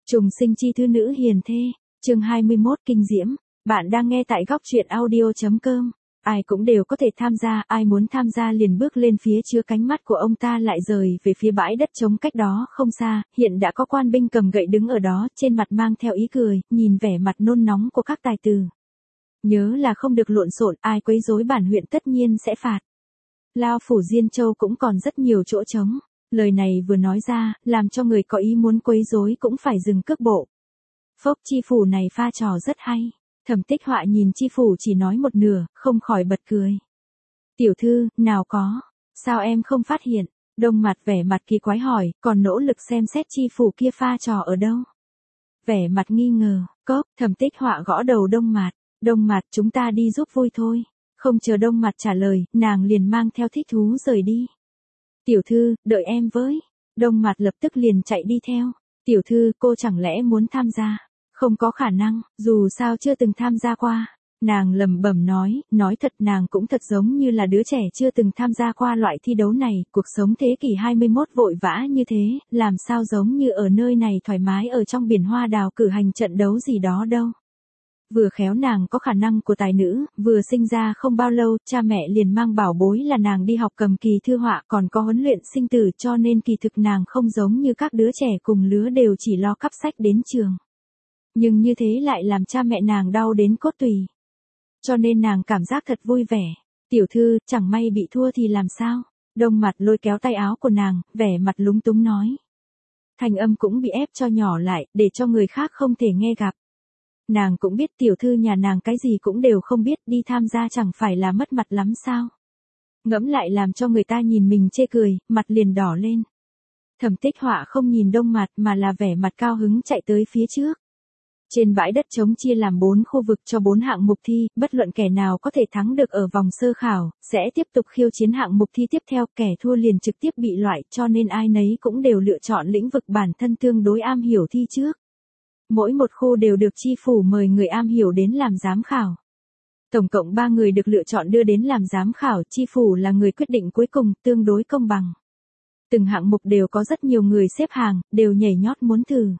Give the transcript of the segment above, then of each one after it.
Trùng sinh chi thư nữ hiền thê, chương 21 kinh diễm, bạn đang nghe tại góc truyện audio.com. Ai cũng đều có thể tham gia, ai muốn tham gia liền bước lên phía trước. Cánh mắt của ông ta lại rời về phía bãi đất trống cách đó không xa, hiện đã có quan binh cầm gậy đứng ở đó, trên mặt mang theo ý cười, nhìn vẻ mặt nôn nóng của các tài tử. Nhớ là không được lộn xộn, ai quấy rối bản huyện tất nhiên sẽ phạt. Lao phủ Diên Châu cũng còn rất nhiều chỗ trống. Lời này vừa nói ra, làm cho người có ý muốn quấy rối cũng phải dừng cước bộ. Phốc, chi phủ này pha trò rất hay. Thẩm Tích Họa nhìn chi phủ chỉ nói một nửa, không khỏi bật cười. Tiểu thư, nào có, sao em không phát hiện? Đông Mặt vẻ mặt kỳ quái hỏi, còn nỗ lực xem xét chi phủ kia pha trò ở đâu. Vẻ mặt nghi ngờ, cốc, Thẩm Tích Họa gõ đầu Đông Mặt. Đông Mặt, chúng ta đi giúp vui thôi. Không chờ Đông Mặt trả lời, nàng liền mang theo thích thú rời đi. Tiểu thư, đợi em với. Đông Mặt lập tức liền chạy đi theo. Tiểu thư, cô chẳng lẽ muốn tham gia? Không có khả năng, dù sao chưa từng tham gia qua. Nàng lẩm bẩm nói thật nàng cũng thật giống như là đứa trẻ chưa từng tham gia qua loại thi đấu này, cuộc sống thế kỷ 21 vội vã như thế, làm sao giống như ở nơi này thoải mái ở trong biển hoa đào cử hành trận đấu gì đó đâu. Vừa khéo nàng có khả năng của tài nữ, vừa sinh ra không bao lâu, cha mẹ liền mang bảo bối là nàng đi học cầm kỳ thư họa còn có huấn luyện sinh tử, cho nên kỳ thực nàng không giống như các đứa trẻ cùng lứa đều chỉ lo cắp sách đến trường. Nhưng như thế lại làm cha mẹ nàng đau đến cốt tủy. Cho nên nàng cảm giác thật vui vẻ. Tiểu thư, chẳng may bị thua thì làm sao? Đông Mặt lôi kéo tay áo của nàng, vẻ mặt lúng túng nói. Thanh âm cũng bị ép cho nhỏ lại, để cho người khác không thể nghe gặp. Nàng cũng biết tiểu thư nhà nàng cái gì cũng đều không biết, đi tham gia chẳng phải là mất mặt lắm sao. Ngẫm lại làm cho người ta nhìn mình chê cười, mặt liền đỏ lên. Thẩm Tích Họa không nhìn Đông Mặt mà là vẻ mặt cao hứng chạy tới phía trước. Trên bãi đất trống chia làm 4 khu vực cho 4 hạng mục thi, bất luận kẻ nào có thể thắng được ở vòng sơ khảo, sẽ tiếp tục khiêu chiến hạng mục thi tiếp theo, kẻ thua liền trực tiếp bị loại, cho nên ai nấy cũng đều lựa chọn lĩnh vực bản thân tương đối am hiểu thi trước. Mỗi một khu đều được chi phủ mời người am hiểu đến làm giám khảo. Tổng cộng 3 người được lựa chọn đưa đến làm giám khảo, chi phủ là người quyết định cuối cùng, tương đối công bằng. Từng hạng mục đều có rất nhiều người xếp hàng, đều nhảy nhót muốn thử.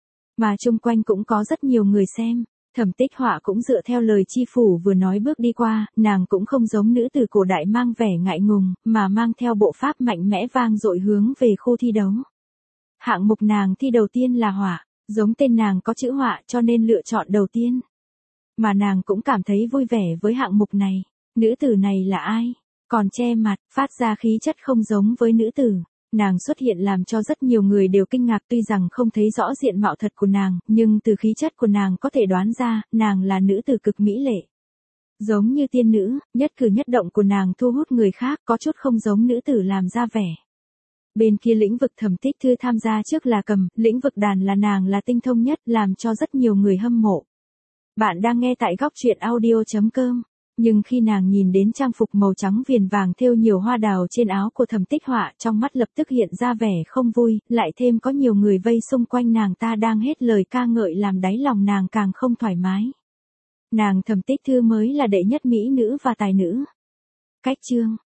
Mà chung quanh cũng có rất nhiều người xem. Thẩm Tích Họa cũng dựa theo lời chi phủ vừa nói bước đi qua, nàng cũng không giống nữ tử cổ đại mang vẻ ngại ngùng, mà mang theo bộ pháp mạnh mẽ vang dội hướng về khu thi đấu. Hạng mục nàng thi đầu tiên là họa. Giống tên nàng có chữ họa cho nên lựa chọn đầu tiên. Mà nàng cũng cảm thấy vui vẻ với hạng mục này. Nữ tử này là ai? Còn che mặt, phát ra khí chất không giống với nữ tử. Nàng xuất hiện làm cho rất nhiều người đều kinh ngạc, tuy rằng không thấy rõ diện mạo thật của nàng, nhưng từ khí chất của nàng có thể đoán ra, nàng là nữ tử cực mỹ lệ. Giống như tiên nữ, nhất cử nhất động của nàng thu hút người khác, có chút không giống nữ tử làm ra vẻ. Bên kia lĩnh vực Thẩm Tích Thư tham gia trước là cầm, lĩnh vực đàn là nàng là tinh thông nhất, làm cho rất nhiều người hâm mộ. Bạn đang nghe tại góc truyện audio.com. Nhưng khi nàng nhìn đến trang phục màu trắng viền vàng thêu nhiều hoa đào trên áo của Thẩm Tích Họa, trong mắt lập tức hiện ra vẻ không vui, lại thêm có nhiều người vây xung quanh nàng ta đang hết lời ca ngợi làm đáy lòng nàng càng không thoải mái. Nàng Thẩm Tích Thư mới là đệ nhất mỹ nữ và tài nữ. Cách chương,